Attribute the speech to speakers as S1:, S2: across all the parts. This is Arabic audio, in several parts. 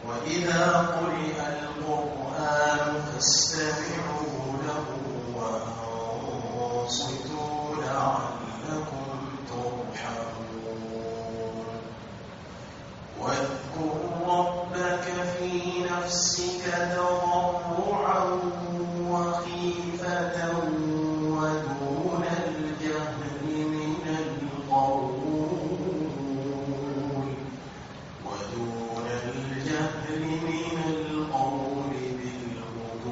S1: وإذا قرئ القرآن فاستمعوا له وأنصتوا لعلكم ترحمون واذكر ربك في نفسك تضرعا وخيفة ودون الجهر من القول بالغدو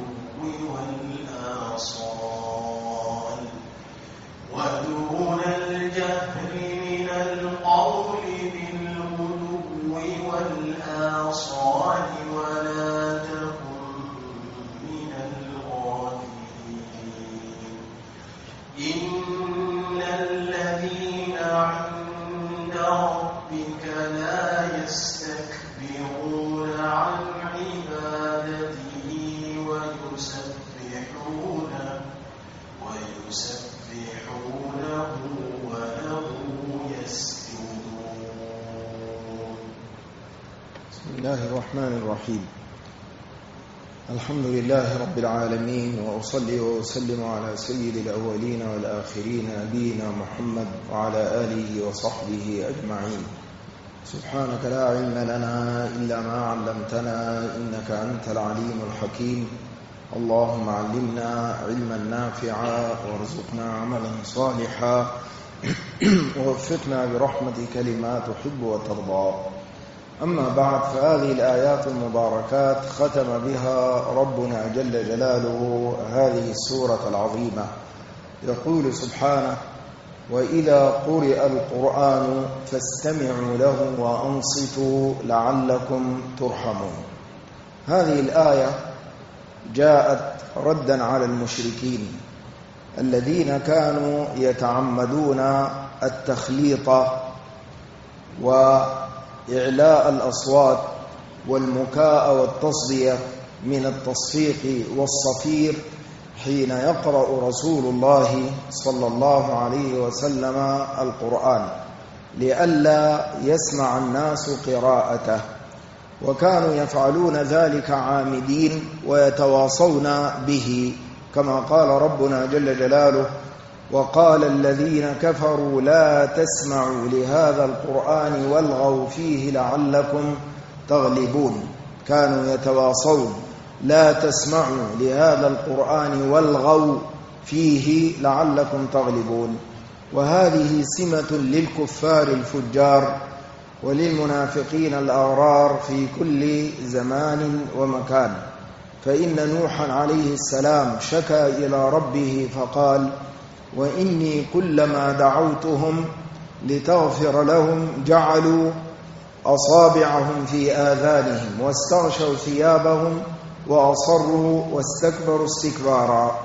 S1: والآصال ولا تكن من الغافلين إن الذين عند ربك لا يستكبرون عن عبادته ويسبحونه وله يسجدون.
S2: بسم الله الرحمن الرحيم. الحمد لله رب العالمين، وأصلي وأسلم على سيد الأولين والآخرين نبينا محمد وعلى آله وصحبه أجمعين. سبحانك لا علم لنا إلا ما علمتنا إنك أنت العليم الحكيم. اللهم علمنا علما نافعا وارزقنا عملا صالحا ووفقنا برحمتك لما تحب وترضى. أما بعد، فهذه الآيات المباركات ختم بها ربنا جل جلاله هذه السورة العظيمة. يقول سبحانه: وإذا قرئ القرآن فاستمعوا له وأنصتوا لعلكم ترحمون. هذه الآية جاءت ردا على المشركين الذين كانوا يتعمدون التخليط وإعلاء الأصوات والمكاء والتصدية من التصفيق والصفير حين يقرأ رسول الله صلى الله عليه وسلم القرآن لئلا يسمع الناس قراءته، وكانوا يفعلون ذلك عامدين ويتواصون به، كما قال ربنا جل جلاله: وقال الذين كفروا لا تسمعوا لهذا القرآن والغوا فيه لعلكم تغلبون. كانوا يتواصون: لا تسمعوا لهذا القرآن والغوا فيه لعلكم تغلبون. وهذه سمة للكفار الفجار وللمنافقين الأغرار في كل زمان ومكان. فإن نوحا عليه السلام شكى إلى ربه فقال: وإني كلما دعوتهم لتغفر لهم جعلوا أصابعهم في آذانهم واستغشوا ثيابهم وأصروا واستكبروا استكبارا.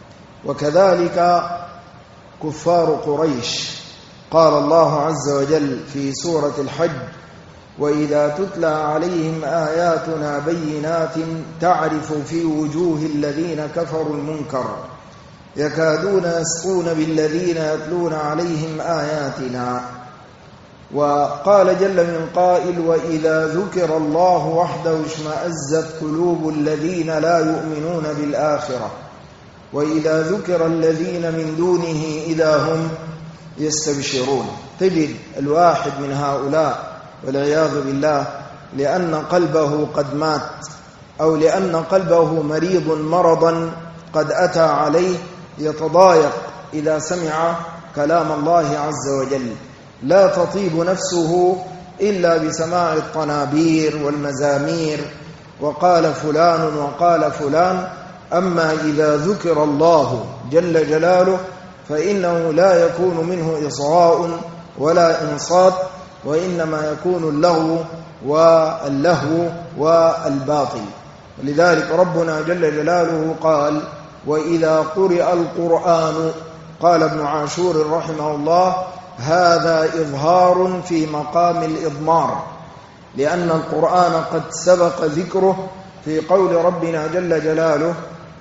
S2: وكذلك كفار قريش، قال الله عز وجل في سورة الحج: وإذا تتلى عليهم آياتنا بينات تعرف في وجوه الذين كفروا المنكر يكادون يسقون بالذين يتلون عليهم آياتنا. وقال جل من قائل: وإذا ذكر الله وحده اشمأزت قلوب الذين لا يؤمنون بالآخرة وإذا ذكر الذين من دونه إذا هم يستبشرون. تجد الواحد من هؤلاء والعياذ بالله لأن قلبه قد مات أو لأن قلبه مريض مرضا قد أتى عليه يتضايق إذا سمع كلام الله عز وجل، لا تطيب نفسه إلا بسماع الطنابير والمزامير وقال فلان وقال فلان. أما إذا ذكر الله جل جلاله فإنه لا يكون منه إصغاء ولا إنصات، وإنما يكون اللهو والباطل. ولذلك ربنا جل جلاله قال: وإذا قرئ القرآن. قال ابن عاشور رحمه الله: هذا إظهار في مقام الإضمار، لأن القرآن قد سبق ذكره في قول ربنا جل جلاله: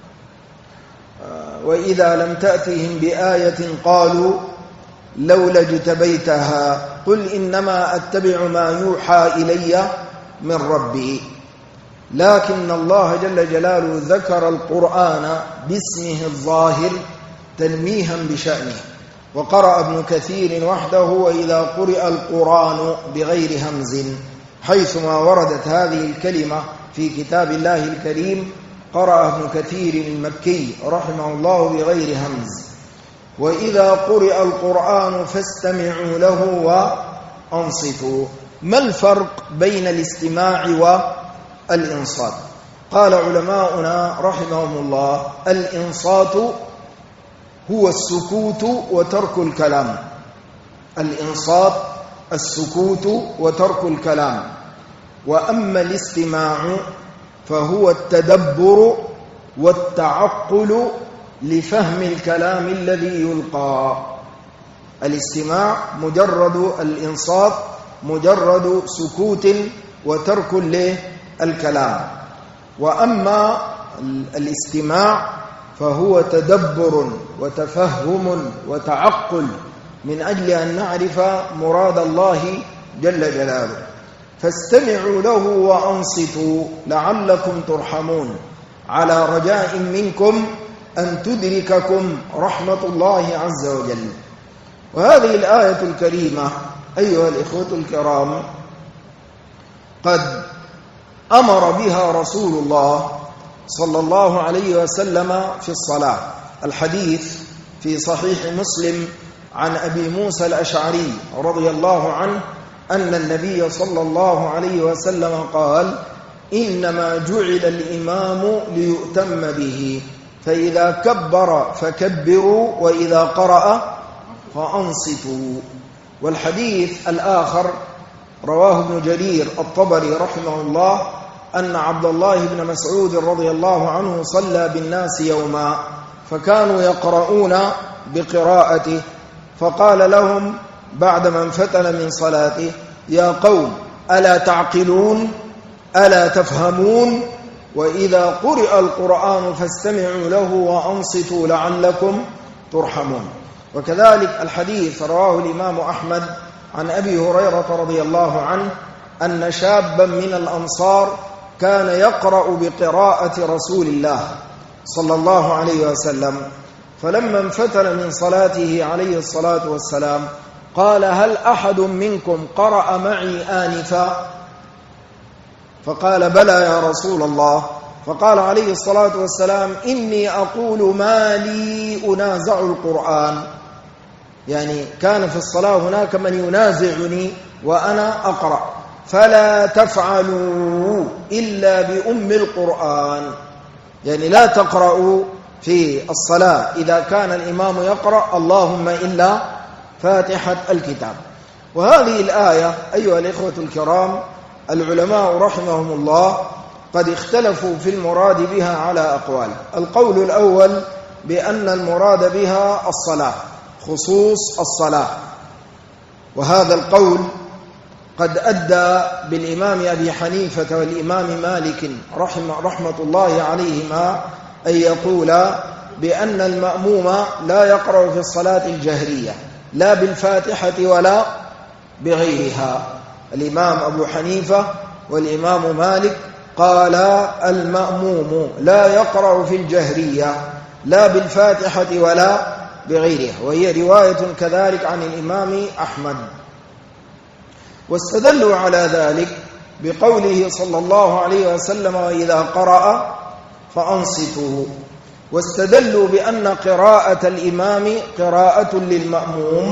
S2: وإذا لم تأتهم بآية قالوا لولا اجتبيتها قل إنما أتبع ما يوحى إلي من ربي. لكن الله جل جلاله ذكر القرآن باسمه الظاهر تنميها بشأنه. وقرأ ابن كثير وحده وإذا قرئ القرآن بغير همز، حيثما وردت هذه الكلمة في كتاب الله الكريم قرأ ابن كثير المكي رحمه الله بغير همز. وإذا قرئ القرآن فاستمعوا له وأنصتوا. ما الفرق بين الاستماع والإنصات؟ قال علماؤنا رحمهم الله: الإنصات هو السكوت وترك الكلام. الإنصات السكوت وترك الكلام. وأما الاستماع فهو التدبر والتعقل لفهم الكلام الذي يلقى. الاستماع مجرد الإنصات مجرد سكوت وترك للكلام. وأما الاستماع فهو تدبر وتفهم وتعقل من أجل أن نعرف مراد الله جل جلاله. فاستمعوا له وأنصتوا لعلكم ترحمون، على رجاء منكم أن تدرككم رحمة الله عز وجل. وهذه الآية الكريمة أيها الإخوة الكرام قد أمر بها رسول الله صلى الله عليه وسلم في الصلاة. الحديث في صحيح مسلم عن أبي موسى الأشعري رضي الله عنه أن النبي صلى الله عليه وسلم قال: إنما جعل الإمام ليؤتم به، فإذا كبر فكبروا وإذا قرأ فأنصتوا. والحديث الآخر رواه ابن جرير الطبري رحمه الله أن عبد الله بن مسعود رضي الله عنه صلى بالناس يوما فكانوا يقرؤون بقراءته، فقال لهم بعدما انفتل من صلاته: يا قوم ألا تعقلون ألا تفهمون؟ وإذا قرئ القرآن فاستمعوا له وأنصتوا لعلكم ترحمون. وكذلك الحديث رواه الإمام أحمد عن أبي هريرة رضي الله عنه أن شابا من الأنصار كان يقرأ بقراءة رسول الله صلى الله عليه وسلم، فلما انفتل من صلاته عليه الصلاة والسلام قال: هل أحد منكم قرأ معي آنفا؟ فقال: بلى يا رسول الله. فقال عليه الصلاة والسلام: إني أقول ما لي أنازع القرآن. يعني كان في الصلاة هناك من ينازعني وأنا أقرأ، فلا تفعلوا إلا بأم القرآن. يعني لا تقرأوا في الصلاة إذا كان الإمام يقرأ اللهم إلا فاتحة الكتاب. وهذه الآية أيها الإخوة الكرام العلماء رحمهم الله قد اختلفوا في المراد بها على أقوال. القول الأول بأن المراد بها الصلاة، خصوص الصلاة، وهذا القول قد أدى بالإمام أبي حنيفة والإمام مالك رحمة الله عليهما أن يقول بأن المأموم لا يقرأ في الصلاة الجهرية لا بالفاتحة ولا بغيرها. الإمام أبو حنيفة والإمام مالك قال المأموم لا يقرأ في الجهرية لا بالفاتحة ولا بغيرها، وهي رواية كذلك عن الإمام أحمد. واستدلوا على ذلك بقوله صلى الله عليه وسلم: وإذا قرأ فأنصتوا. واستدلوا بأن قراءة الإمام قراءة للمأموم،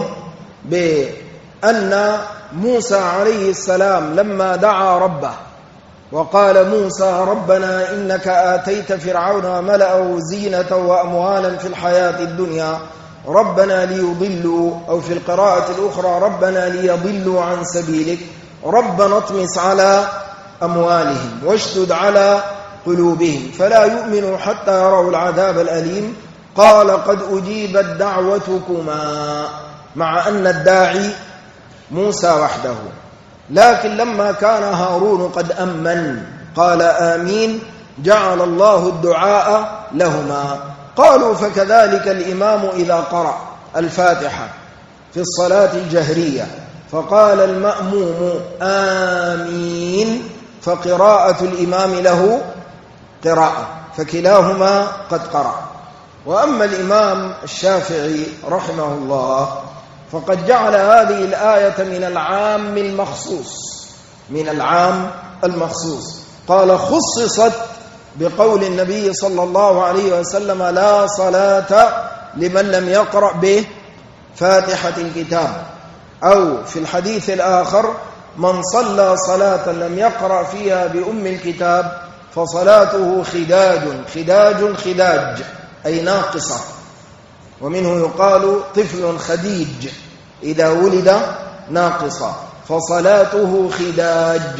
S2: بأن موسى عليه السلام لما دعا ربه وقال: موسى ربنا إنك آتيت فرعون وملأه زينة وأموالا في الحياة الدنيا ربنا ليضلوا، أو في القراءة الأخرى ربنا ليضلوا عن سبيلك ربنا اطمس على أموالهم واشدد على قلوبهم فلا يؤمنوا حتى يروا العذاب الأليم. قال: قد أجيبت دعوتكما، مع أن الداعي موسى وحده. لكن لما كان هارون قد أمن قال آمين، جعل الله الدعاء لهما. قالوا: فكذلك الإمام إذا قرأ الفاتحة في الصلاة الجهرية فقال المأموم آمين فقراءة الإمام له قراءة، فكلاهما قد قرأ. وأما الإمام الشافعي رحمه الله فقد جعل هذه الآية من العام المخصوص، من العام المخصوص. قال خصصت بقول النبي صلى الله عليه وسلم لا صلاة لمن لم يقرأ بفاتحة الكتاب، أو في الحديث الآخر من صلى صلاة لم يقرأ فيها بأم الكتاب فصلاته خداج، خداج خداج أي ناقصة. ومنه يقال طفل خديج إذا ولد ناقصة، فصلاته خداج.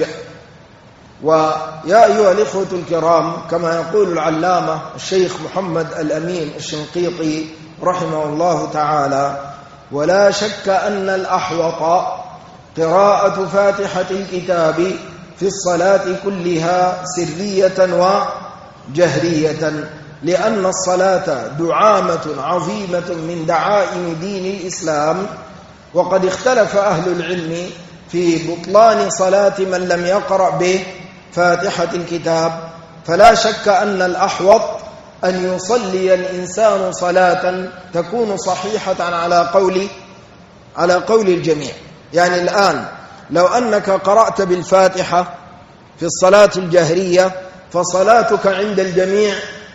S2: ويا أيها الإخوة الكرام، كما يقول العلامة الشيخ محمد الأمين الشنقيطي رحمه الله تعالى: ولا شك أن الأحوط قراءة فاتحة الكتاب في الصلاة كلها سرية وجهرية، لأن الصلاة دعامة عظيمة من دعائم دين الإسلام، وقد اختلف أهل العلم في بطلان صلاة من لم يقرأ بفاتحة الكتاب. فلا شك أن الأحوط أن يصلي الإنسان صلاة تكون صحيحة على قول الجميع. يعني الآن لو أنك قرأت بالفاتحة في الصلاة الجهرية فصلاتك عند الجميع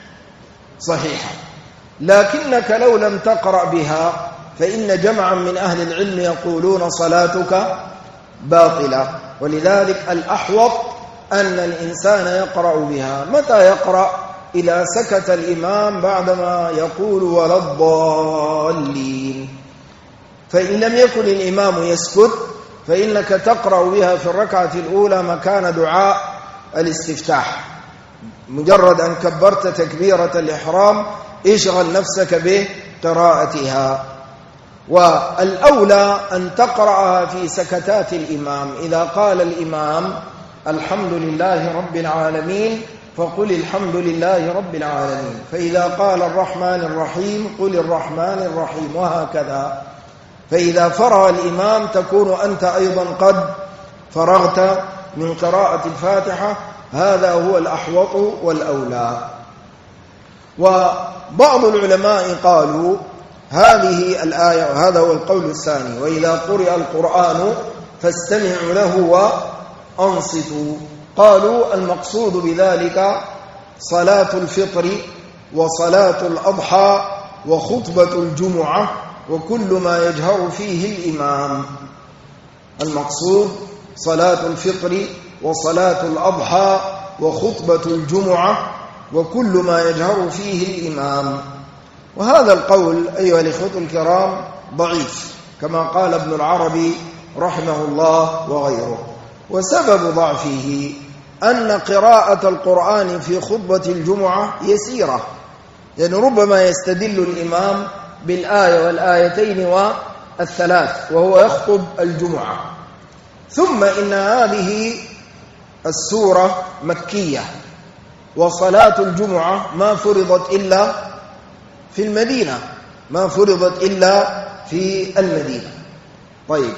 S2: صحيحة، لكنك لو لم تقرأ بها فإن جمعا من أهل العلم يقولون صلاتك باطلة. ولذلك الأحوط أن الإنسان يقرأ بها. متى يقرأ؟ إذا سكت الإمام بعدما يقول ولا الضالين. فإن لم يكن الإمام يسكت فإنك تقرأ بها في الركعة الأولى مكان دعاء الاستفتاح. مجرد أن كبرت تكبيرة الإحرام اشغل نفسك بقراءتها. والأولى أن تقرأها في سكتات الإمام. إذا قال الإمام الحمد لله رب العالمين فقل الحمد لله رب العالمين، فإذا قال الرحمن الرحيم قل الرحمن الرحيم، وهكذا. فإذا فرغ الإمام تكون أنت أيضا قد فرغت من قراءة الفاتحة. هذا هو الأحوط والأولى. وبعض العلماء قالوا هذه الآية، وهذا هو القول الثاني: وإذا قرئ القرآن فاستمعوا له وأنصتوا. قالوا المقصود بذلك صلاة الفطر وصلاة الأضحى وخطبة الجمعة وكل ما يجهر فيه الإمام. المقصود صلاة الفطر وصلاة الأضحى وخطبة الجمعة وكل ما يجهر فيه الإمام. وهذا القول أيها الإخوة الكرام ضعيف، كما قال ابن العربي رحمه الله وغيره. وسبب ضعفه أن قراءة القرآن في خطبة الجمعة يسيرة، يعني ربما يستدل الإمام بالآية والآيتين والثلاث وهو يخطب الجمعة. ثم إن هذه السورة مكية، وصلاة الجمعة ما فرضت إلا في المدينة، ما فرضت إلا في المدينة. طيب،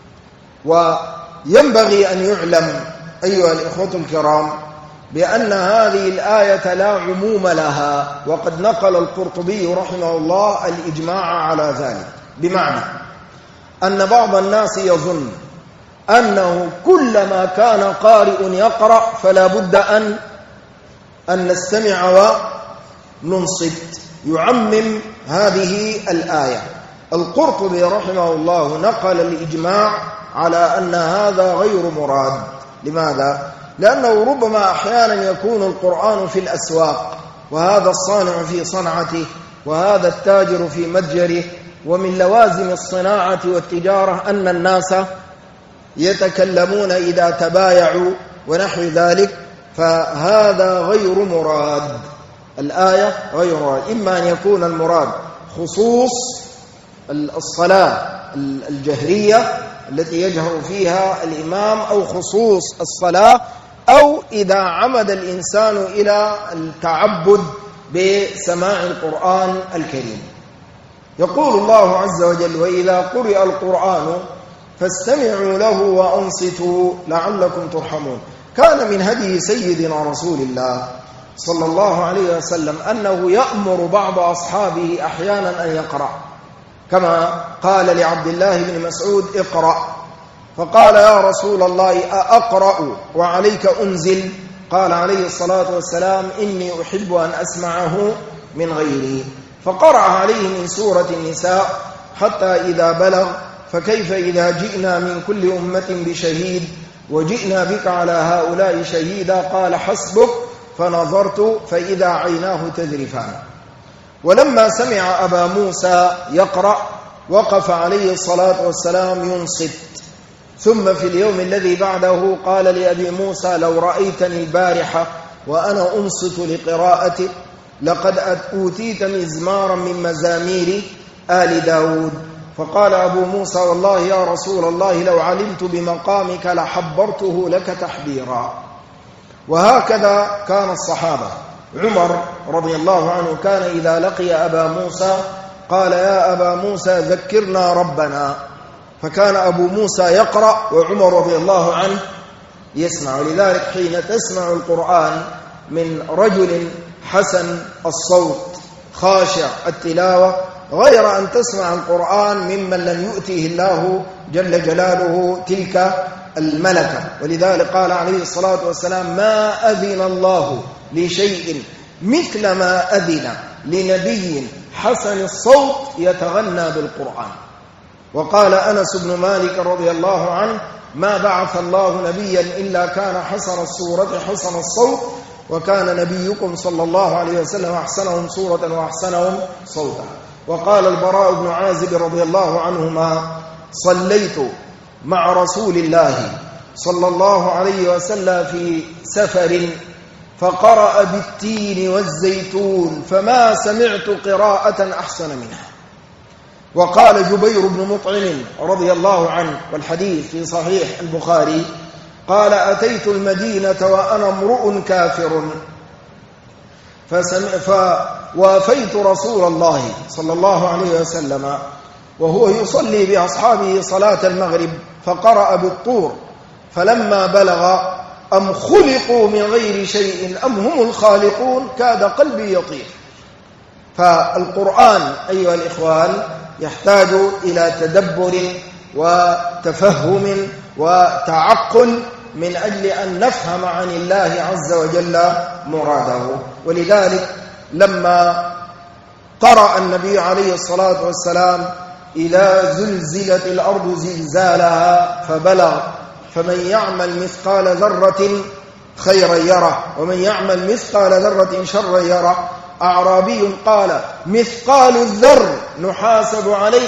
S2: وينبغي أن يعلم أيها الإخوة الكرام بأن هذه الآية لا عموم لها، وقد نقل القرطبي رحمه الله الإجماع على ذلك، بمعنى أن بعض الناس يظن أنه كلما كان قارئ يقرأ فلا بد أن نستمع وننصت، يعمم هذه الآية. القرطبي رحمه الله نقل الإجماع على أن هذا غير مراد. لماذا؟ لأنه ربما أحيانا يكون القرآن في الأسواق، وهذا الصانع في صنعته وهذا التاجر في متجره، ومن لوازم الصناعة والتجارة أن الناس يتكلمون إذا تبايعوا ونحو ذلك، فهذا غير مراد. الآية غير مراد. إما أن يكون المراد خصوص الصلاة الجهرية التي يجهر فيها الإمام، أو خصوص الصلاة، أو إذا عمد الإنسان إلى التعبد بسماع القرآن الكريم. يقول الله عز وجل: وإذا قرئ القرآن فاستمعوا له وأنصتوا لعلكم ترحمون. كان من هدي سيدنا رسول الله صلى الله عليه وسلم أنه يأمر بعض أصحابه أحيانا أن يقرأ، كما قال لعبد الله بن مسعود اقرأ، فقال يا رسول الله أقرأ وعليك أنزل؟ قال عليه الصلاة والسلام إني أحب أن أسمعه من غيري، فقرأ عليه من سورة النساء حتى إذا بلغ فكيف إذا جئنا من كل أمة بشهيد وجئنا بك على هؤلاء شهيدا، قال حسبك، فنظرت فإذا عيناه تذرفان. ولما سمع أبا موسى يقرأ وقف عليه الصلاة والسلام ينصت، ثم في اليوم الذي بعده قال لأبي موسى لو رأيتني البارحة وأنا أنصت لقراءتك لقد أوتيت مزمارا من مزامير آل داود. فقال أبو موسى والله يا رسول الله لو علمت بمقامك لحبرته لك تحبيرا. وهكذا كان الصحابة. عمر رضي الله عنه كان إذا لقي أبا موسى قال يا أبا موسى ذكرنا ربنا، فكان أبو موسى يقرأ وعمر رضي الله عنه يسمع. ولذلك حين تسمع القرآن من رجل حسن الصوت خاشع التلاوة غير أن تسمع القرآن ممن لم يؤتيه الله جل جلاله تلك الملكة. ولذلك قال عليه الصلاة والسلام ما أذن الله لشيء مثل ما أذن لنبي حسن الصوت يتغنى بالقرآن. وقال أنس بن مالك رضي الله عنه ما بعث الله نبيا إلا كان حسن الصورة حسن الصوت، وكان نبيكم صلى الله عليه وسلم أحسنهم صورة وأحسنهم صوتا. وقال البراء بن عازب رضي الله عنهما صليت مع رسول الله صلى الله عليه وسلم في سفر فقرأ بالتين والزيتون فما سمعت قراءة أحسن منها. وقال جبير بن مطعم رضي الله عنه والحديث في صحيح البخاري قال أتيت المدينة وأنا امرؤ كافر فوافيت رسول الله صلى الله عليه وسلم وهو يصلي بأصحابه صلاة المغرب فقرأ بالطور فلما بلغ أم خلقوا من غير شيء أم هم الخالقون كاد قلبي يطير. فالقرآن أيها الإخوان يحتاج إلى تدبر وتفهم وتعقل من أجل أن نفهم عن الله عز وجل مراده. ولذلك لما قرأ النبي عليه الصلاة والسلام إذا زلزلت الأرض زلزالها فبلغ فمن يعمل مثقال ذرة خيرا يره ومن يعمل مثقال ذرة شرا يره، أعرابي قال مثقال الذر نحاسب عليه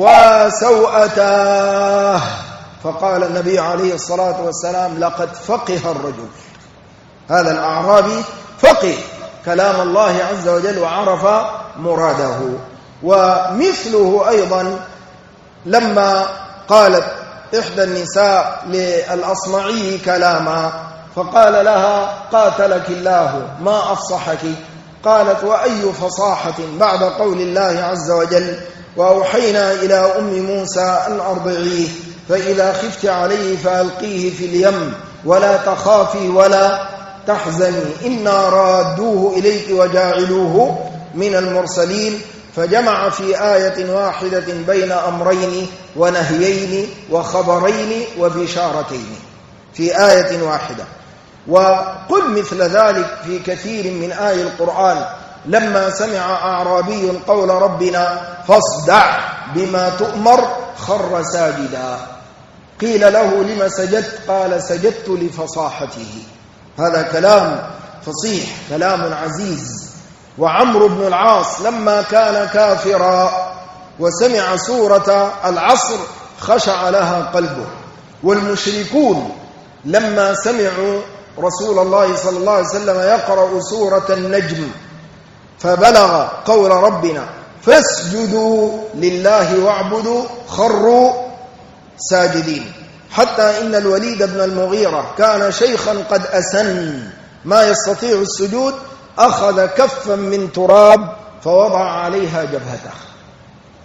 S2: وسوءتاه، فقال النبي عليه الصلاة والسلام لقد فقه الرجل. هذا الأعرابي فقه كلام الله عز وجل وعرف مراده. ومثله أيضا لما قالت إحدى النساء للأصمعي كلاما فقال لها قاتلك الله ما أفصحك، قالت وأي فصاحة بعد قول الله عز وجل وأوحينا إلى أم موسى أن أرضعيه فإذا خفت عليه فألقيه في اليم ولا تخافي ولا تحزني إنا رادوه إليك وجاعلوه من المرسلين. فجمع في آية واحدة بين أمرين ونهيين وخبرين وبشارتين في آية واحدة. وقل مثل ذلك في كثير من آي القرآن. لما سمع أعرابي قول ربنا فاصدع بما تؤمر خر ساجدا، قيل له لما سجدت قال سجدت لفصاحته. هذا كلام فصيح كلام عزيز. وعمرو بن العاص لما كان كافرا وسمع سورة العصر خشع لها قلبه. والمشركون لما سمعوا رسول الله صلى الله عليه وسلم يقرأ سورة النجم فبلغ قول ربنا فاسجدوا لله واعبدوا خروا ساجدين. حتى إن الوليد بن المغيرة كان شيخا قد أسن ما يستطيع السجود أخذ كفا من تراب فوضع عليها جبهته.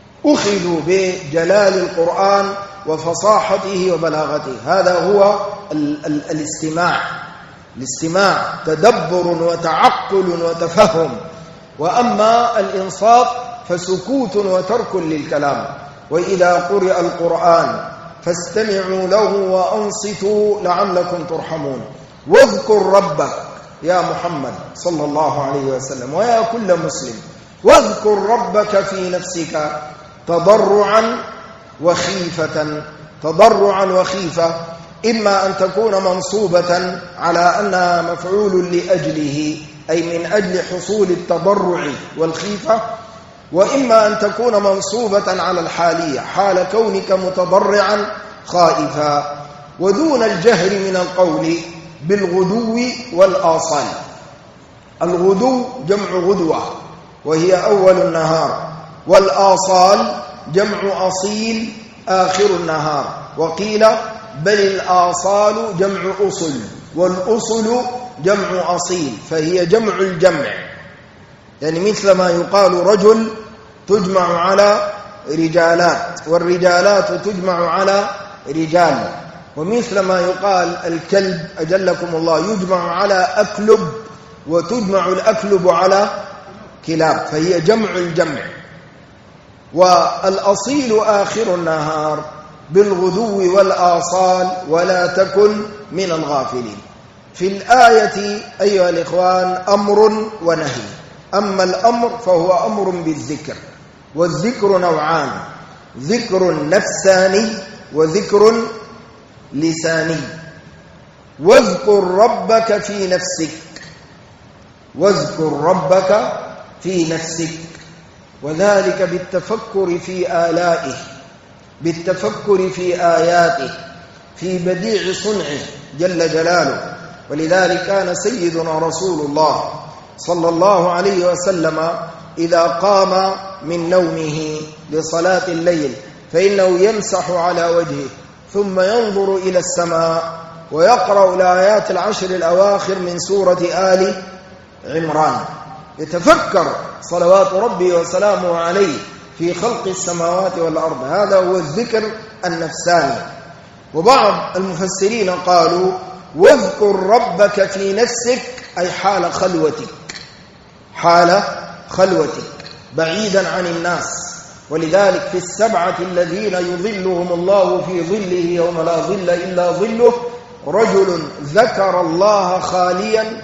S2: أخذوا بجلال القرآن وفصاحته وبلاغته. هذا هو الاستماع تدبر وتعقل وتفهم، وأما الإنصات فسكوت وترك للكلام. وإذا قرئ القرآن فاستمعوا له وأنصتوا لعلكم ترحمون. واذكر ربك يا محمد صلى الله عليه وسلم ويا كل مسلم، واذكر ربك في نفسك تضرعا وخيفة، إما أن تكون منصوبة على أنها مفعول لأجله أي من أجل حصول التضرع والخيفة، وإما أن تكون منصوبة على الحالية حال كونك متضرعا خائفا. ودون الجهر من القول بالغدو والآصال. الغدو جمع غدوة وهي أول النهار، والآصال جمع أصيل آخر النهار، وقيل بل الآصال جمع أصل، والأصل جمع أصيل، فهي جمع الجمع. يعني مثل ما يقال رجل تجمع على رجالات، والرجالات تجمع على رجال، ومثل ما يقال الكلب أجلكم الله يجمع على أكلب، وتجمع الأكلب على كلاب، فهي جمع الجمع. والأصيل آخر النهار بالغدو والآصال ولا تكن من الغافلين. في الآية أيها الإخوان أمر ونهي. أما الأمر فهو أمر بالذكر، والذكر نوعان: ذكر نفساني وذكر لساني. واذكر ربك في نفسك، واذكر ربك في نفسك، وذلك بالتفكر في آلائه، بالتفكر في آياته، في بديع صنعه جل جلاله. ولذلك كان سيدنا رسول الله صلى الله عليه وسلم إذا قام من نومه لصلاة الليل فإنه يمسح على وجهه ثم ينظر إلى السماء ويقرأ الآيات العشر الأواخر من سورة آل عمران، يتفكر صلوات ربي وسلامه عليه في خلق السماوات والأرض. هذا هو الذكر النفساني. وبعض المفسرين قالوا واذكر ربك في نفسك أي حال خلوتك، حال خلوتك بعيدا عن الناس. ولذلك في السبعة الذين يظلهم الله في ظله يوم لا ظل إلا ظله رجل ذكر الله خاليا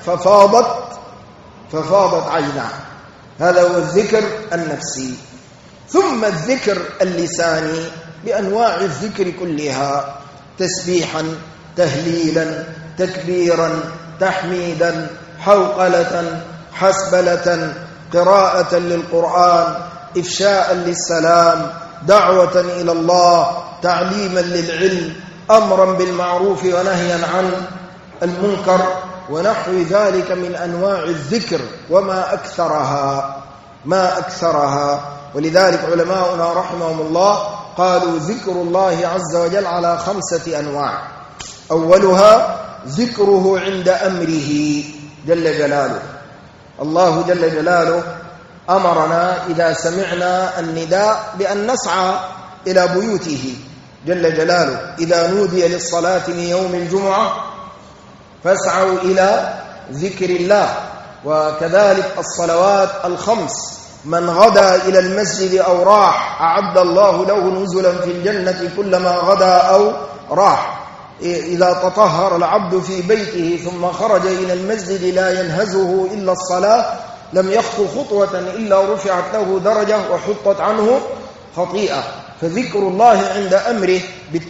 S2: ففاضت عيناه. هذا هو الذكر النفسي. ثم الذكر اللساني بأنواع الذكر كلها: تسبيحا، تهليلا، تكبيرا، تحميدا، حوقلة، حسبلة، قراءة للقرآن، إفشاء للسلام، دعوة إلى الله، تعليما للعلم، أمرا بالمعروف ونهيا عن المنكر، ونحو ذلك من أنواع الذكر وما أكثرها. ولذلك علماؤنا رحمهم الله قالوا ذكر الله عز وجل على 5 أنواع. أولها ذكره عند أمره جل جلاله. الله جل جلاله أمرنا إذا سمعنا النداء بأن نسعى إلى بيوته جل جلاله. إذا نودي للصلاة من يوم الجمعة فاسعوا إلى ذكر الله. وكذلك الصلوات الخمس: من غدا إلى المسجد أو راح أعد الله له نزلا في الجنة كلما غدا أو راح. إذا تطهر العبد في بيته ثم خرج إلى المسجد لا ينهزه إلا الصلاة لم يخطو خطوة إلا رفعت له درجة وحطت عنه خطيئة. فذكر الله عند أمره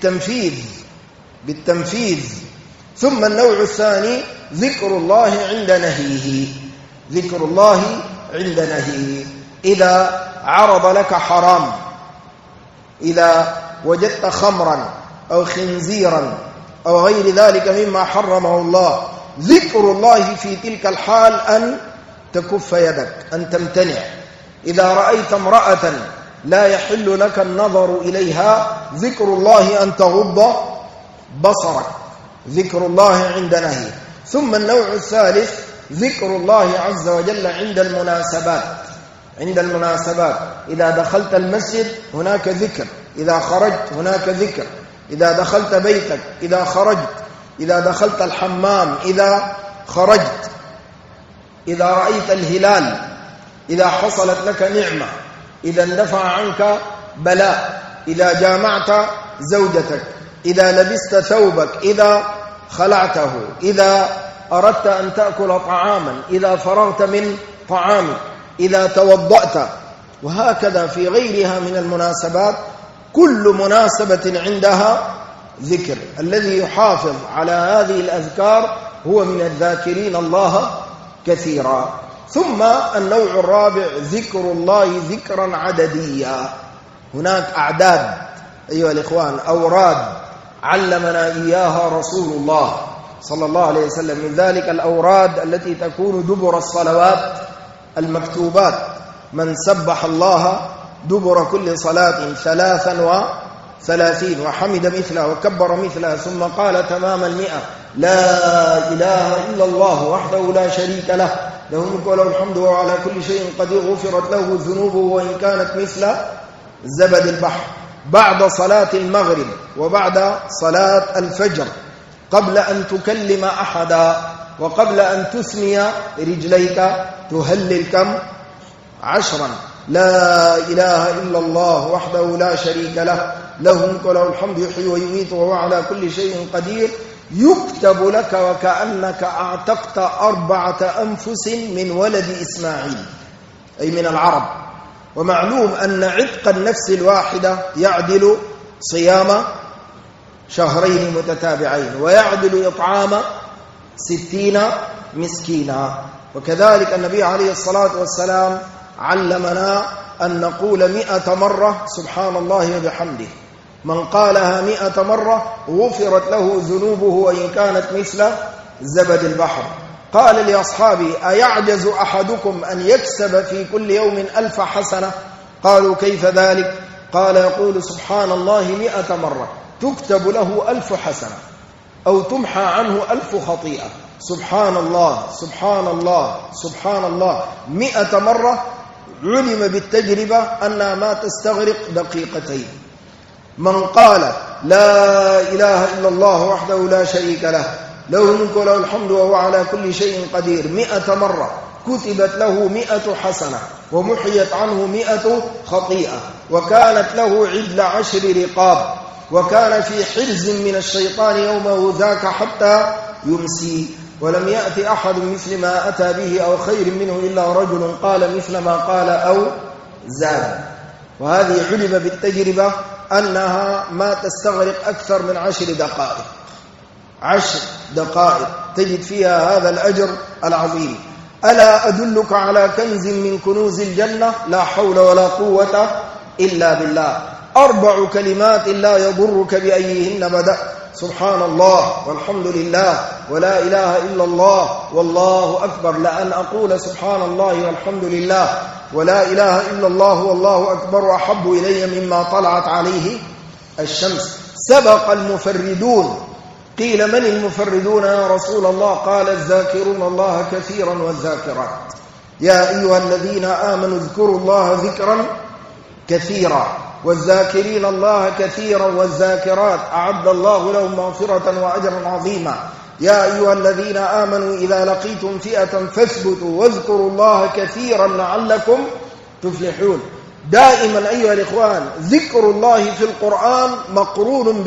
S2: بالتنفيذ. ثم النوع الثاني ذكر الله عند نهيه. ذكر الله عند نهيه: إذا عرض لك حرام، إذا وجدت خمرا أو خنزيرا أو غير ذلك مما حرمه الله، ذكر الله في تلك الحال أن تكف يدك، أن تمتنع. إذا رأيت امرأة لا يحل لك النظر إليها، ذكر الله أن تغض بصرك. ذكر الله عند نهي. ثم النوع الثالث ذكر الله عز وجل عند المناسبات. إذا دخلت المسجد هناك ذكر، إذا خرجت هناك ذكر، إذا دخلت بيتك، إذا خرجت. إذا دخلت الحمام، إذا خرجت، إذا رأيت الهلال، إذا حصلت لك نعمة، إذا اندفع عنك بلاء، إذا جامعت زوجتك، إذا لبست ثوبك، إذا خلعته، إذا أردت أن تأكل طعاما، إذا فرغت من طعامك، إذا توضأت، وهكذا في غيرها من المناسبات. كل مناسبة عندها ذكر. الذي يحافظ على هذه الأذكار هو من الذاكرين الله كثيرا. ثم النوع الرابع ذكر الله ذكرا عدديا. هناك أعداد أيها الإخوان، أوراد علمنا إياها رسول الله صلى الله عليه وسلم. من ذلك الأوراد التي تكون دبر الصلوات المكتوبات. من سبح الله دبر كل صلاة 33 وحمد مثله وكبر مثله ثم قال تمام 100 لا إله إلا الله وحده لا شريك له له الملك وله الحمد وهو على كل شيء قدير غفرت له ذنوبه وإن كانت مثل زبد البحر. بعد صلاة المغرب وبعد صلاة الفجر، قبل أن تكلم أحدا وقبل أن تثني رجليك تهلل كم؟ 10. لا إله إلا الله وحده لا شريك له له الملك وله الحمد يحيي ويميت وهو على كل شيء قدير. يكتب لك وكأنك أعتقت 4 أنفس من ولد إسماعيل، أي من العرب. ومعلوم أن عتق النفس الواحدة يعدل صيام شهرين متتابعين ويعدل إطعام 60 مسكينا. وكذلك النبي عليه الصلاة والسلام علمنا أن نقول 100 مرة سبحان الله وبحمده. من قالها 100 مرة غفرت له ذنوبه وإن كانت مثل زبد البحر. قال لأصحابه أيعجز أحدكم أن يكسب في كل يوم 1000 حسنة؟ قالوا كيف ذلك؟ قال يقول سبحان الله 100 مرة تكتب له 1000 حسنة أو تمحى عنه 1000 خطيئة. سبحان الله سبحان الله سبحان الله 100 مرة. علم بالتجربة أنها ما تستغرق دقيقتين. من قال لا إله إلا الله وحده لا شريك له له الملك وله الحمد وهو على كل شيء قدير 100 مرة كتبت له 100 حسنة ومحيت عنه 100 خطيئة، وكانت له عدل 10 رقاب، وكان في حرز من الشيطان يومه ذاك حتى يمسي. ولم يأتي أحد مثل ما أتى به أو خير منه إلا رجل قال مثل ما قال أو زاد. وهذه علم بالتجربة أنها ما تستغرق أكثر من 10 دقائق. 10 دقائق تجد فيها هذا الأجر العظيم. ألا أدلك على كنز من كنوز الجنة؟ لا حول ولا قوة إلا بالله. 4 كلمات لا يضرك بأيهن بدأت. سبحان الله والحمد لله ولا إله إلا الله والله أكبر. لأن أقول سبحان الله والحمد لله ولا إله إلا الله والله أكبر أحب إلي مما طلعت عليه الشمس. سبق المفردون. قيل من المفردون يا رسول الله؟ قال الذاكرون الله كثيرا والذاكرات. يا أيها الذين آمنوا اذكروا الله ذكرا كثيرا والذاكرين الله كثيرا والذاكرات أعد الله لهم مغفرة وأجرا عظيما. يا أيها الذين آمنوا إذا لقيتم فئة فاثبتوا واذكروا الله كثيرا لعلكم تفلحون. دائما أيها الإخوان ذكر الله في القرآن مقرون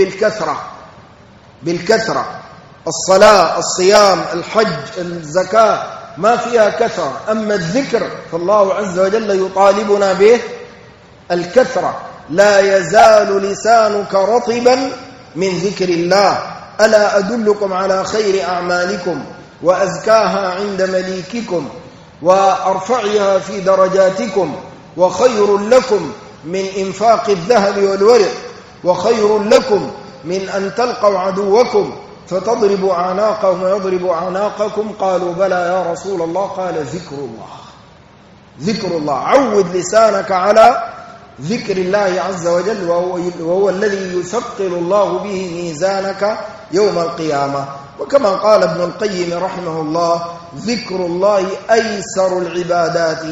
S2: بالكثرة. الصلاة، الصيام، الحج، الزكاة ما فيها كثرة. أما الذكر فالله عز وجل يطالبنا به الكثرة. لا يزال لسانك رطبا من ذكر الله. ألا أدلكم على خير أعمالكم وأزكاها عند مليككم وأرفعها في درجاتكم وخير لكم من إنفاق الذهب والورق وخير لكم من أن تلقوا عدوكم فتضربوا أعناقهم ويضربوا أعناقكم. قالوا بلى يا رسول الله. قال ذكر الله. ذكر الله. عود لسانك على ذكر الله عز وجل وهو الذي يثقل الله به ميزانك يوم القيامة. وكما قال ابن القيم رحمه الله ذكر الله أيسر العبادات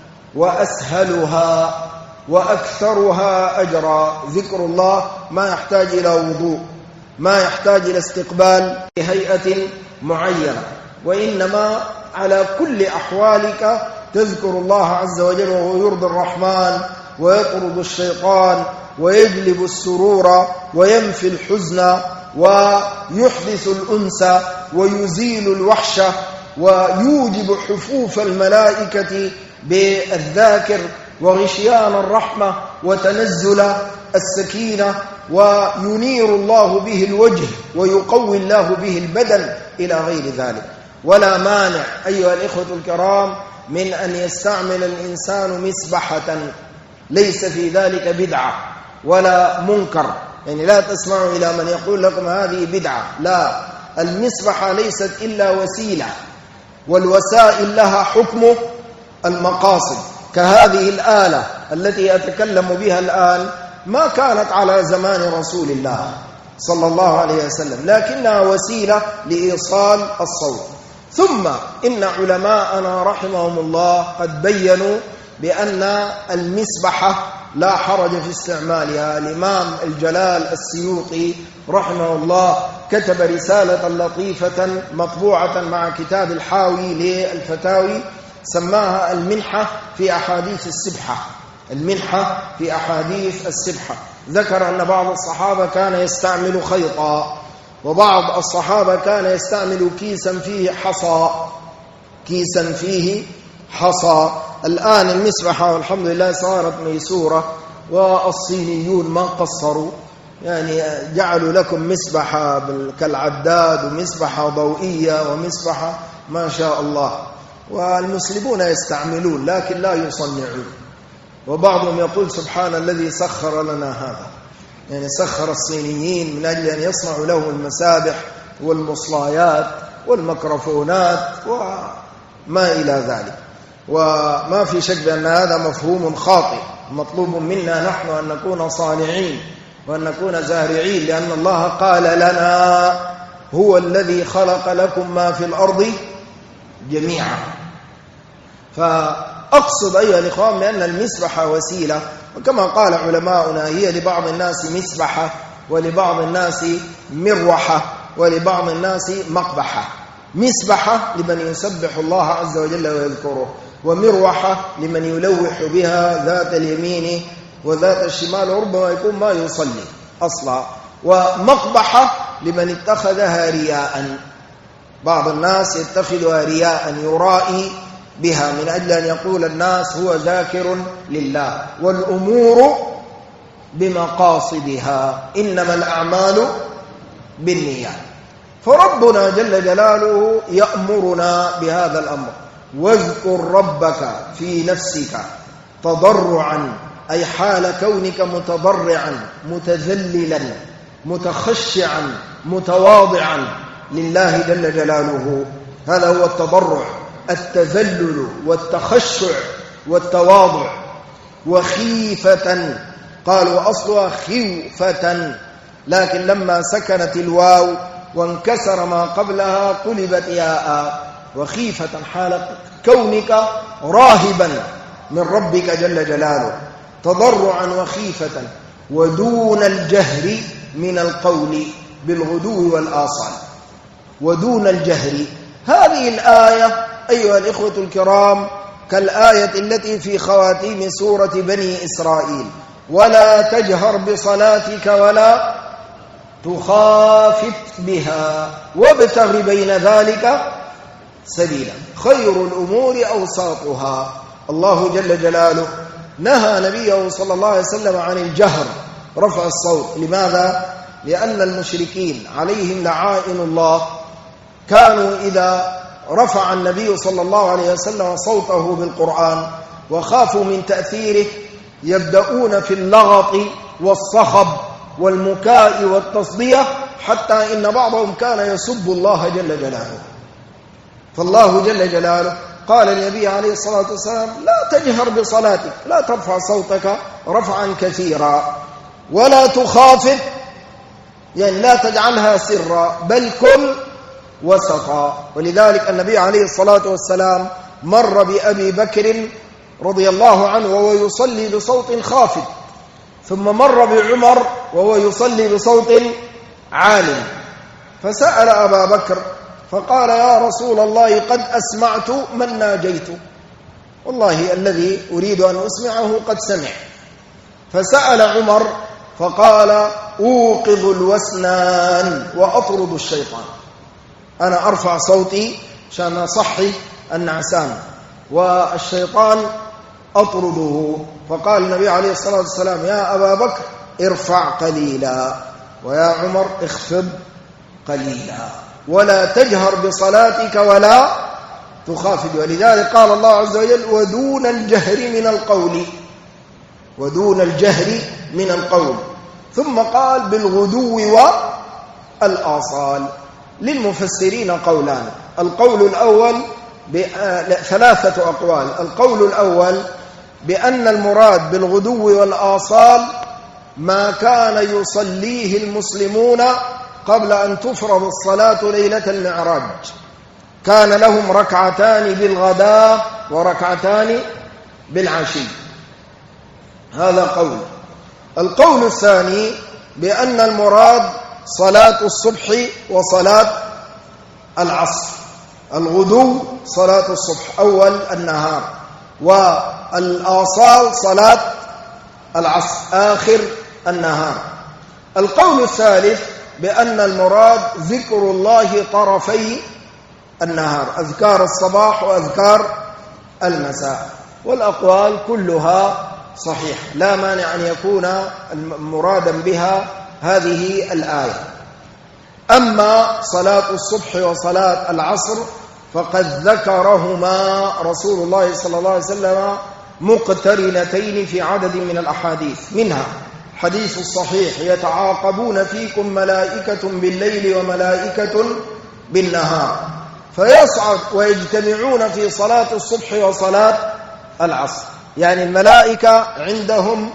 S2: وأسهلها وأكثرها أجرا. ذكر الله ما يحتاج إلى وضوء ما يحتاج إلى استقبال بهيئة معينة، وإنما على كل أحوالك تذكر الله عز وجل وهو يرضي الرحمن ويطرد الشيطان ويجلب السرور وينفي الحزن ويحدث الأنس ويزيل الوحش ويوجب حفوف الملائكة بالذاكر وغشيان الرحمة وتنزل السكينة، وينير الله به الوجه ويقوي الله به البدن إلى غير ذلك. ولا مانع أيها الإخوة الكرام من أن يستعمل الإنسان مسبحة، ليس في ذلك بدعة ولا منكر، يعني لا تسمعوا إلى من يقول لكم هذه بدعة، لا، المسبحة ليست إلا وسيلة، والوسائل لها حكم المقاصد. كهذه الآلة التي أتكلم بها الآن ما كانت على زمان رسول الله صلى الله عليه وسلم، لكنها وسيلة لإيصال الصوت. ثم إن علماءنا رحمهم الله قد بيّنوا بأن المسبحة لا حرج في استعمالها. الإمام الجلال السيوطي رحمه الله كتب رسالة لطيفة مطبوعة مع كتاب الحاوي للفتاوي، سماها المنحة في أحاديث السبحة. المنحة في أحاديث السبحة. ذكر أن بعض الصحابة كان يستعمل خيطا، وبعض الصحابة كان يستعمل كيسا فيه حصى، كيسا فيه حصى. الآن المسبحة والحمد لله صارت ميسورة، والصينيون ما قصروا، يعني جعلوا لكم مسبحة كالعداد ومسبحة ضوئية ومسبحة ما شاء الله، والمسلمون يستعملون لكن لا يصنعون. وبعضهم يقول سبحان الذي سخر لنا هذا، يعني سخر الصينيين من أجل أن يصنعوا لهم المسابح والمصلايات والميكروفونات وما إلى ذلك. وما في شك بأن هذا مفهوم خاطئ. مطلوب منا نحن أن نكون صانعين وأن نكون زارعين، لأن الله قال لنا هو الذي خلق لكم ما في الأرض جميعا. فأقصد أيها الإخوان بأن المسبحة وسيلة، وكما قال علماؤنا هي لبعض الناس مسبحة، ولبعض الناس مروحة، ولبعض الناس مقبحة. مسبحة لمن يسبح الله عز وجل ويذكره، ومروحة لمن يلوح بها ذات اليمين وذات الشمال، وربما يكون ما يصلي أصلا. ومقبحة لمن اتخذها رياء، بعض الناس يتخذها رياء يرائي بها من أجل أن يقول الناس هو ذاكر لله. والأمور بمقاصدها، إنما الأعمال بالنيات. فربنا جل جلاله يأمرنا بهذا الأمر: واذكر ربك في نفسك تضرعا، أي حال كونك متضرعا متذللا متخشعا متواضعا لله جل جلاله. هذا هو التضرع، التذلل والتخشع والتواضع. وخيفة، قالوا أصلها خيفة، لكن لما سكنت الواو وانكسر ما قبلها قلبت ياء. وخيفة حال كونك راهبا من ربك جل جلاله، تضرعا وخيفة، ودون الجهر من القول بالغدو والآصال. ودون الجهر، هذه الآية أيها الإخوة الكرام كالآية التي في خواتيم سورة بني إسرائيل: ولا تجهر بصلاتك ولا تخافت بها وابتغ بين ذلك سبيلا، خير الأمور أوساطها. الله جل جلاله نهى نبيه صلى الله عليه وسلم عن الجهر، رفع الصوت. لماذا؟ لأن المشركين عليهم لعائن الله كانوا إذا رفع النبي صلى الله عليه وسلم صوته بالقرآن وخافوا من تأثيره يبدأون في اللغط والصخب والمكاء والتصدية، حتى إن بعضهم كان يسب الله جل جلاله. فالله جل جلاله قال للنبي عليه الصلاة والسلام: لا تجهر بصلاتك، لا ترفع صوتك رفعا كثيرا، ولا تخافت، يعني لا تجعلها سرا، بل كن وسطا. ولذلك النبي عليه الصلاة والسلام مر بأبي بكر رضي الله عنه وهو يصلي بصوت خافت، ثم مر بعمر وهو يصلي بصوت عالم، فسأل أبا بكر فقال يا رسول الله قد أسمعت من ناجيت، والله الذي أريد أن أسمعه قد سمع. فسأل عمر فقال أوقظ الوسنان وأطرد الشيطان، أنا أرفع صوتي عشان أصحي النعسان والشيطان أطرده. فقال النبي عليه الصلاة والسلام يا أبا بكر ارفع قليلا، ويا عمر اخفض قليلا، ولا تجهر بصلاتك ولا تخافت. ولذلك قال الله عز وجل ودون الجهر من القول، ودون الجهر من القول. ثم قال بالغدو والآصال. للمفسرين قولان، القول الأول ثلاثة أقوال. القول الأول بأن المراد بالغدو والآصال ما كان يصليه المسلمون قبل أن تفرض الصلاة ليلة المعراج، كان لهم ركعتان بالغداء وركعتان بالعشي، هذا قول. القول الثاني بأن المراد صلاة الصبح وصلاة العصر، الغدو صلاة الصبح أول النهار، والآصال صلاة العصر آخر النهار. القول الثالث بأن المراد ذكر الله طرفي النهار، أذكار الصباح وأذكار المساء. والأقوال كلها صحيح، لا مانع أن يكون مرادا بها هذه الآية. أما صلاة الصبح وصلاة العصر فقد ذكرهما رسول الله صلى الله عليه وسلم مقترنتين في عدد من الأحاديث، منها حديث الصحيح يتعاقبون فيكم ملائكة بالليل وملائكة بالنهار فيصعد ويجتمعون في صلاة الصبح وصلاة العصر، يعني الملائكة عندهم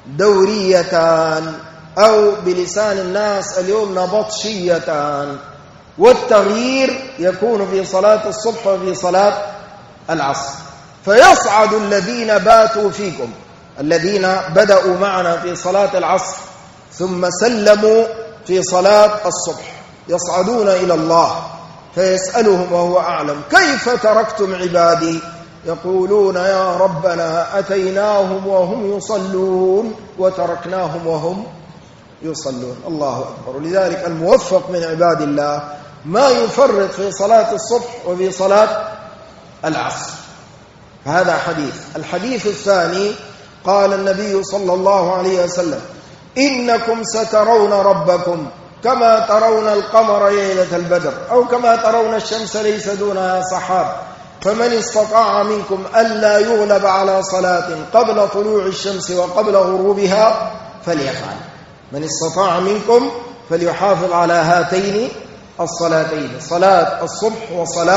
S2: دوريتان أو بلسان الناس اليوم نبطشيتان، والتغيير يكون في صلاة الصبح وفي صلاة العصر. فيصعد الذين باتوا فيكم، الذين بدأوا معنا في صلاة العصر ثم سلموا في صلاة الصبح، يصعدون إلى الله فيسألهم وهو أعلم كيف تركتم عبادي؟ يقولون يا ربنا أتيناهم وهم يصلون وتركناهم وهم يصلون. الله أكبر. لذلك الموفق من عباد الله ما يفرط في صلاة الصبح وفي صلاة العصر. هذا حديث. الحديث الثاني قال النبي صلى الله عليه وسلم إنكم سترون ربكم كما ترون القمر ليلة البدر أو كما ترون الشمس ليس دونها سحاب، فمن استطاع منكم ألا يغلب على صلاة قبل طلوع الشمس وقبل غروبها فليفعل. من استطاع منكم فليحافظ على هاتين الصلاتين، صلاة الصبح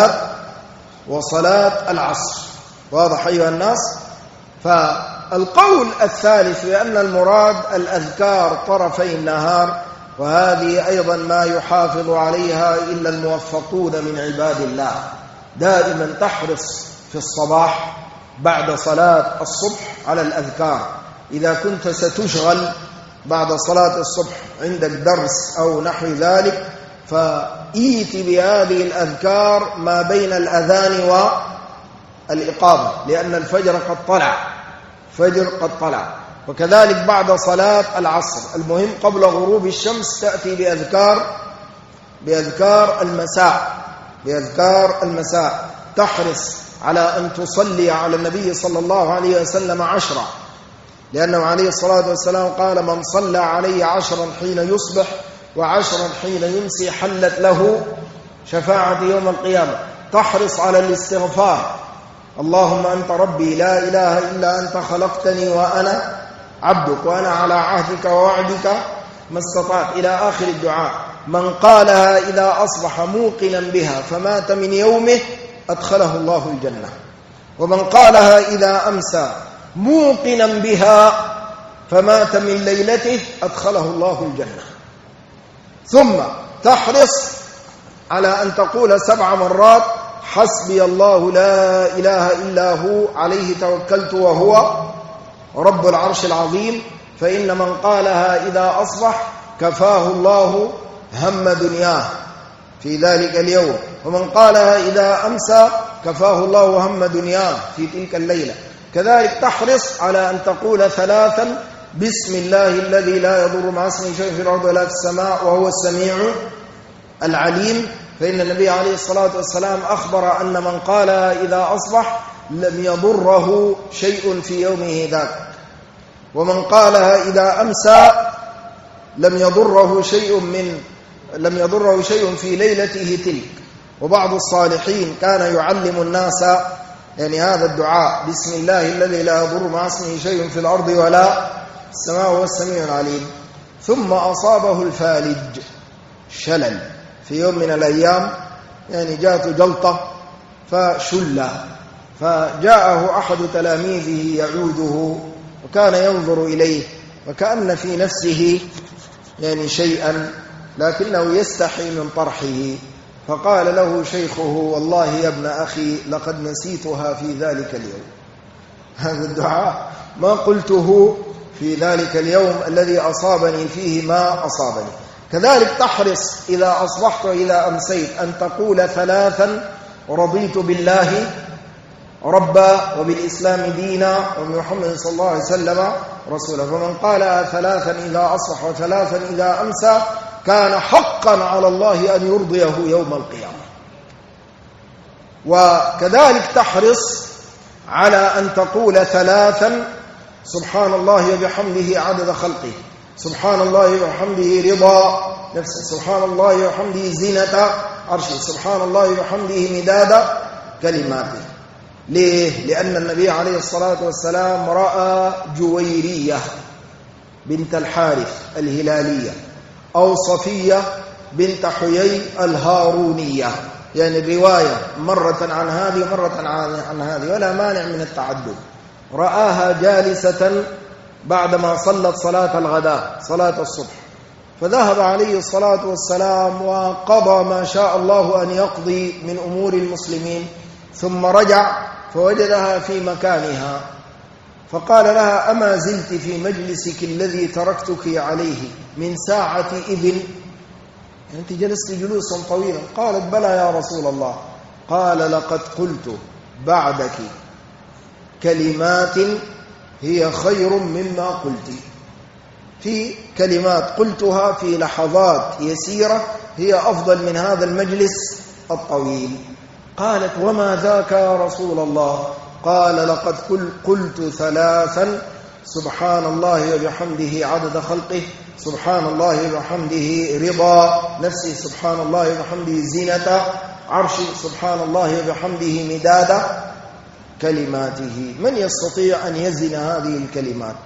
S2: وصلاة العصر. واضح أيها الناس؟ فالقول الثالث بأن المراد الأذكار طرفي النهار، وهذه أيضا ما يحافظ عليها إلا الموفقون من عباد الله، دائما تحرص في الصباح بعد صلاة الصبح على الأذكار. إذا كنت ستشغل بعد صلاة الصبح عندك درس أو نحو ذلك فإيت بهذه الأذكار ما بين الأذان والإقامة، لأن الفجر قد طلع. وكذلك بعد صلاة العصر، المهم قبل غروب الشمس تأتي بأذكار المساء، تحرص على أن تصلي على النبي صلى الله عليه وسلم 10، لأنه عليه الصلاة والسلام قال من صلى علي 10 حين يصبح و10 حين يمسي حلت له شفاعة يوم القيامة. تحرص على الاستغفار، اللهم أنت ربي لا إله إلا أنت خلقتني وأنا عبدك وأنا على عهدك ووعدك ما استطعت إلى آخر الدعاء. من قالها إذا أصبح موقنا بها فمات من يومه أدخله الله الجنة، ومن قالها إذا أمسى موقنا بها فمات من ليلته أدخله الله الجنة. ثم تحرص على أن تقول 7 مرات حسبي الله لا إله إلا هو عليه توكلت وهو رب العرش العظيم، فإن من قالها إذا أصبح كفاه الله هم دنياه في ذلك اليوم، ومن قالها إذا أمسى كفاه الله هم دنياه في تلك الليلة. كذلك تحرص على أن تقول 3 بسم الله الذي لا يضر مع اسمه شيء في الأرض ولا في السماء وهو السميع العليم، فإن النبي عليه الصلاة والسلام أخبر أن من قالها إذا أصبح لم يضره شيء في يومه ذاك، ومن قالها إذا أمسى لم يضره شيء في ليلته تلك. وبعض الصالحين كان يعلم الناس يعني هذا الدعاء بسم الله الذي لا يضر مع اسمه شيء في الأرض ولا السماء وهو السميع العليم. ثم أصابه الفالج، شلل في يوم من الأيام، يعني جاءته جلطة فشل، فجاءه أحد تلاميذه يعوده وكان ينظر إليه وكأن في نفسه يعني شيئا لكنه يستحي من طرحه، فقال له شيخه والله يا ابن أخي لقد نسيتها في ذلك اليوم. هذا الدعاء ما قلته في ذلك اليوم الذي أصابني فيه ما أصابني. كذلك تحرص إذا أصبحت وإذا أمسيت أن تقول 3 رضيت بالله ربا وبالإسلام دينا وبمحمد صلى الله عليه وسلم رسولا. فمن قالها 3 إذا أصبح و3 إذا أمسى كان حقا على الله أن يرضيه يوم القيامة. وكذلك تحرص على أن تقول 3 سبحان الله وبحمده عدد خلقه، سبحان الله وبحمده رضا نفسه، سبحان الله وبحمده زينة عرشه، سبحان الله وبحمده مداد كلماته. ليه؟ لأن النبي عليه الصلاة والسلام رأى جويرية بنت الحارث الهلالية أو صفية بنت حيي الهارونية، يعني الرواية مرة عن هذه مرة عن هذه ولا مانع من التعدد. رآها جالسة بعدما صلت صلاة الغداء صلاة الصبح، فذهب عليه الصلاة والسلام وقضى ما شاء الله أن يقضي من أمور المسلمين، ثم رجع فوجدها في مكانها فقال لها أما زلت في مجلسك الذي تركتك عليه من ساعة إذن؟ أنت جلست جلوسا طويلا. قالت بلى يا رسول الله. قال لقد قلت بعدك كلمات هي خير مما قلت، في كلمات قلتها في لحظات يسيرة هي أفضل من هذا المجلس الطويل. قالت وما ذاك يا رسول الله؟ قال لقد قلت 3 سبحان الله وبحمده عدد خلقه، سبحان الله وبحمده رضا نفسه، سبحان الله وبحمده زينة عرشه، سبحان الله وبحمده مداد كلماته. من يستطيع أن يزن هذه الكلمات؟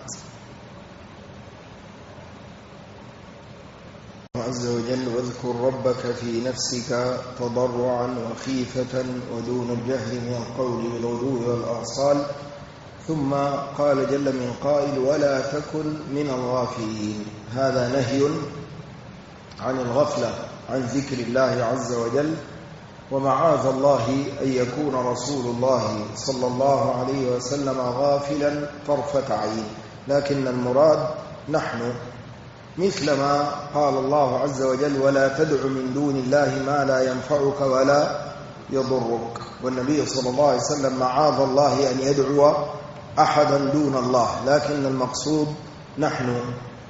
S2: عز وجل واذكر ربك في نفسك تضرعا وخيفة ودون الجهر من القول بالغدو والآصال. ثم قال جل من قائل ولا تكن من الغافلين. هذا نهي عن الغفلة عن ذكر الله عز وجل، ومعاذ الله أن يكون رسول الله صلى الله عليه وسلم غافلا طرفة عين، لكن المراد نحن، مثلما قال الله عز وجل ولا تدع من دون الله ما لا ينفعك ولا يضرك، والنبي صلى الله عليه وسلم معاذ الله أن يدعو أحدا دون الله، لكن المقصود نحن.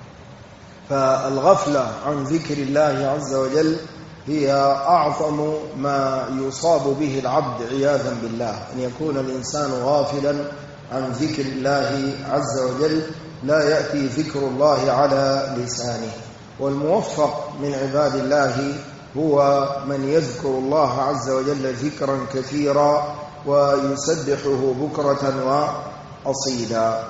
S2: فالغفلة عن ذكر الله عز وجل هي أعظم ما يصاب به العبد عياذا بالله، أن يكون الإنسان غافلا عن ذكر الله عز وجل، لا يأتي ذكر الله على لسانه. والموفق من عباد الله هو من يذكر الله عز وجل ذكرا كثيرا ويسبحه بكرة وأصيلا.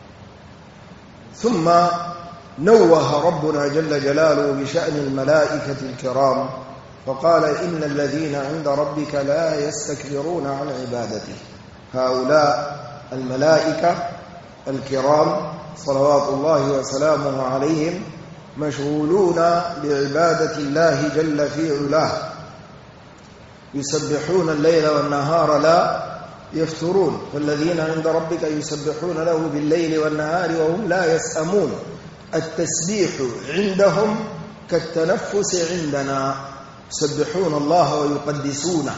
S2: ثم نوه ربنا جل جلاله بشأن الملائكة الكرام فقال إن الذين عند ربك لا يستكبرون عن عبادته. هؤلاء الملائكة الكرام صلوات الله وسلامه عليهم مشغولون بعبادة الله جل في علاه، يسبحون الليل والنهار لا يفترون، فالذين عند ربك يسبحون له بالليل والنهار وهم لا يسأمون. التسبيح عندهم كالتنفس عندنا، يسبحون الله ويقدسونه،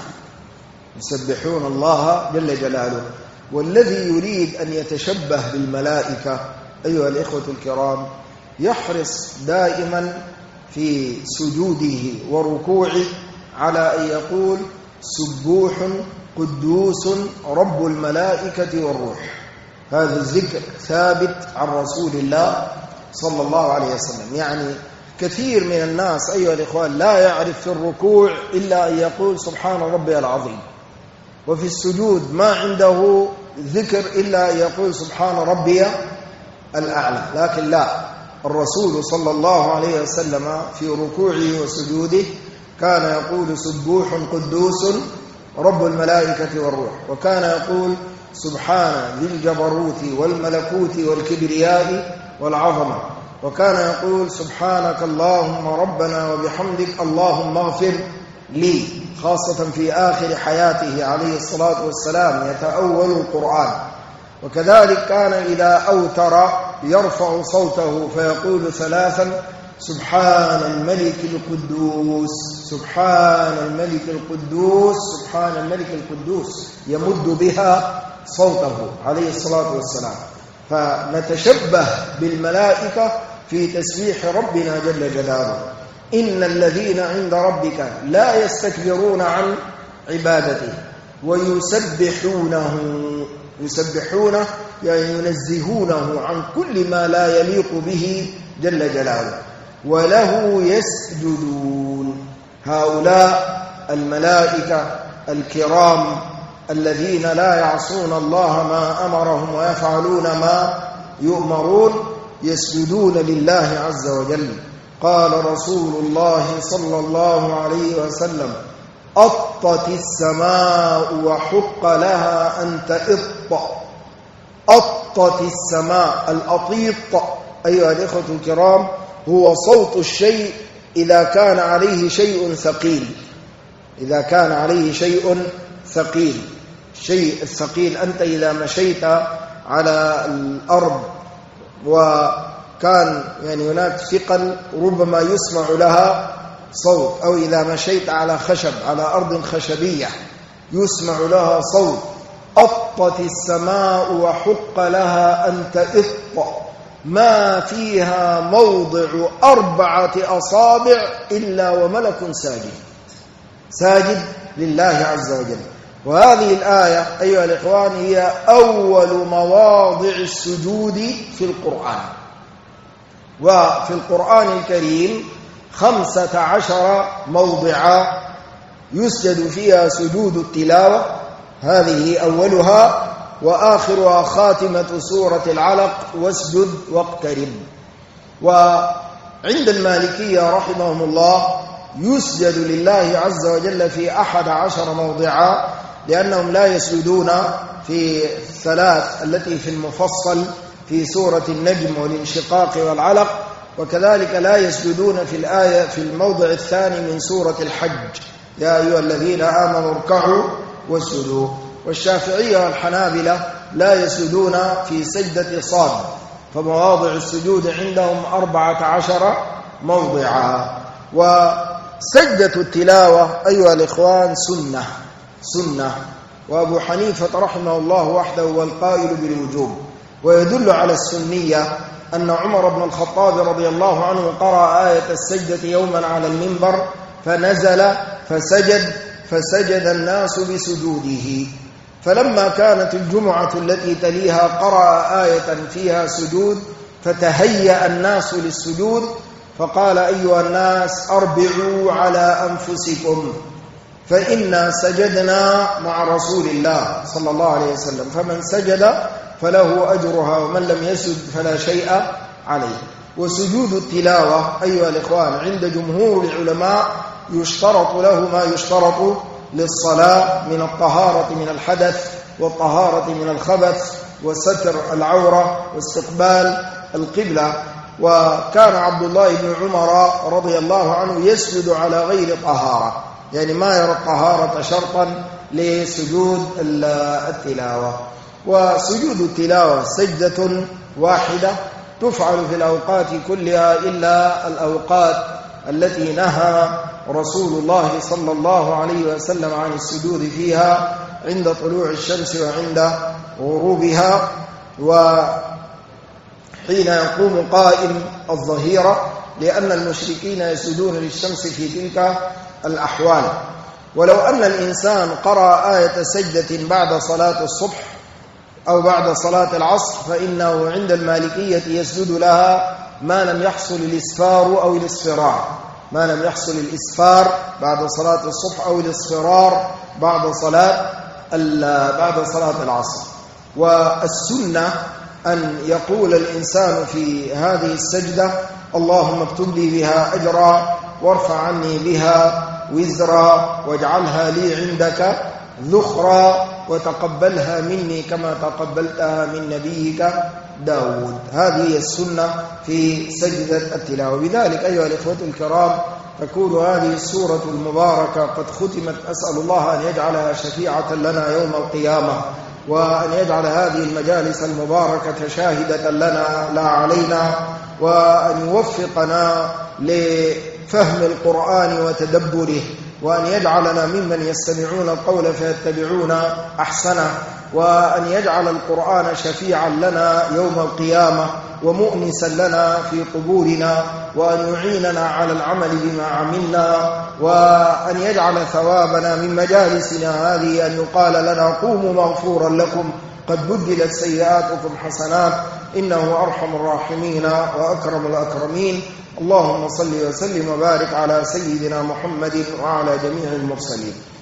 S2: يسبحون الله جل جلاله. والذي يريد أن يتشبه بالملائكة أيها الإخوة الكرام يحرص دائما في سجوده وركوعه على أن يقول سبوح قدوس رب الملائكة والروح. هذا الذكر ثابت عن رسول الله صلى الله عليه وسلم. يعني كثير من الناس أيها الإخوان لا يعرف في الركوع إلا أن يقول سبحان ربي العظيم، وفي السجود ما عنده ذكر إلا أن يقول سبحان ربي الأعلى. لكن لا، الرسول صلى الله عليه وسلم في ركوعه وسجوده كان يقول سبوح قدوس رب الملائكة والروح، وكان يقول سبحان ذي الجبروت والملكوت والكبرياء والعظمة، وكان يقول سبحانك اللهم ربنا وبحمدك اللهم اغفر لي، خاصة في آخر حياته عليه الصلاة والسلام يتأول القرآن. وكذلك كان إذا أوتر يرفع صوته فيقول ثلاثا سبحان الملك القدوس، سبحان الملك القدوس، سبحان الملك القدوس، يمد بها صوته عليه الصلاة والسلام. فنتشبه بالملائكة في تسبيح ربنا جل جلاله. إن الذين عند ربك لا يستكبرون عن عبادته ويسبحونه، يسبحونه يعني ينزهونه عن كل ما لا يليق به جل جلاله، وله يسجدون. هؤلاء الملائكة الكرام الذين لا يعصون الله ما أمرهم ويفعلون ما يؤمرون يسجدون لله عز وجل. قال رسول الله صلى الله عليه وسلم أطت السماء وحق لها أن تئط. أطت السماء، الأطيط أيها الإخوة الكرام هو صوت الشيء إذا كان عليه شيء ثقيل، إذا كان عليه شيء ثقيل. الشيء الثقيل أنت إذا مشيت على الأرض وكان يعني هناك ثقل ربما يسمع لها صوت، أو إذا مشيت على خشب على أرض خشبية يسمع لها صوت. أطت السماء وحق لها أن تئط، ما فيها موضع 4 أصابع إلا وملك ساجد، ساجد لله عز وجل. وهذه الآية أيها الإخوان هي أول مواضع السجود في القرآن. وفي القرآن الكريم 15 موضعا يسجد فيها سجود التلاوة، هذه أولها، وآخرها خاتمة سورة العلق واسجد واقترب. وعند المالكية رحمهم الله يسجد لله عز وجل في 11 موضعا، لأنهم لا يسجدون في 3 التي في المفصل في سورة النجم والانشقاق والعلق، وكذلك لا يسجدون في الآية في الموضع الثاني من سورة الحج يا أيها الذين آمنوا اركعوا واسجدوا. والشافعية والحنابلة لا يسجدون في سجدة صاد، فمواضع السجود عندهم 14 موضعا. وسجدة التلاوة أيها الإخوان سنة، وأبو حنيفة رحمه الله وحده هو القائل بالوجوب. ويدل على السنية أن عمر بن الخطاب رضي الله عنه قرأ آية السجدة يوما على المنبر فنزل فسجد الناس بسجوده. فلما كانت الجمعة التي تليها قرأ آية فيها سجود فتهيأ الناس للسجود، فقال أيها الناس أربعوا على أنفسكم فإنا سجدنا مع رسول الله صلى الله عليه وسلم، فمن سجد فله أجرها ومن لم يسجد فلا شيء عليه. وسجود التلاوة أيها الإخوان عند جمهور العلماء يشترط له ما يشترط للصلاة من الطهارة من الحدث والطهارة من الخبث وستر العورة واستقبال القبلة. وكان عبد الله بن عمر رضي الله عنه يسجد على غير طهارة، يعني ما يرى الطهارة شرطا لسجود التلاوة. وسجود التلاوة سجدة واحدة تفعل في الأوقات كلها إلا الأوقات التي نهى رسول الله صلى الله عليه وسلم عن السجود فيها عند طلوع الشمس وعند غروبها، وحين يقوم قائم الظهيرة، لأن المشركين يسجدون للشمس في تلك الأحوال. ولو أن الإنسان قرأ آية سجدة بعد صلاة الصبح أو بعد صلاة العصر فإنه عند المالكية يسجد لها ما لم يحصل الإسفار أو الاصفرار، ما لم يحصل الإسفار بعد صلاة الصبح أو الاصفرار بعد صلاة العصر. والسنة أن يقول الإنسان في هذه السجدة: اللهم اكتب لي بها أجرا وارفع عني بها وزرا واجعلها لي عندك ذخرا وتقبلها مني كما تقبلتها من نبيك داود. هذه هي السنة في سجدة التلاوة. بذلك أيها الإخوة الكرام تكون هذه السورة المباركة قد ختمت. أسأل الله أن يجعلها شفيعة لنا يوم القيامة، وأن يجعل هذه المجالس المباركة شاهدة لنا لا علينا، وأن يوفقنا لفهم القرآن وتدبره، وأن يجعلنا ممن يستمعون القول فيتبعون أحسنه، وأن يجعل القرآن شفيعا لنا يوم القيامة ومؤنسا لنا في قبورنا، وأن يعيننا على العمل بما عملنا، وأن يجعل ثوابنا من مجالسنا هذه أن يقال لنا: قوموا مغفورا لكم قد بدلت سيئاتكم حسنات، إنه أرحم الراحمين وأكرم الأكرمين. اللهم صل وسلم وبارك على سيدنا محمد وعلى جميع المرسلين.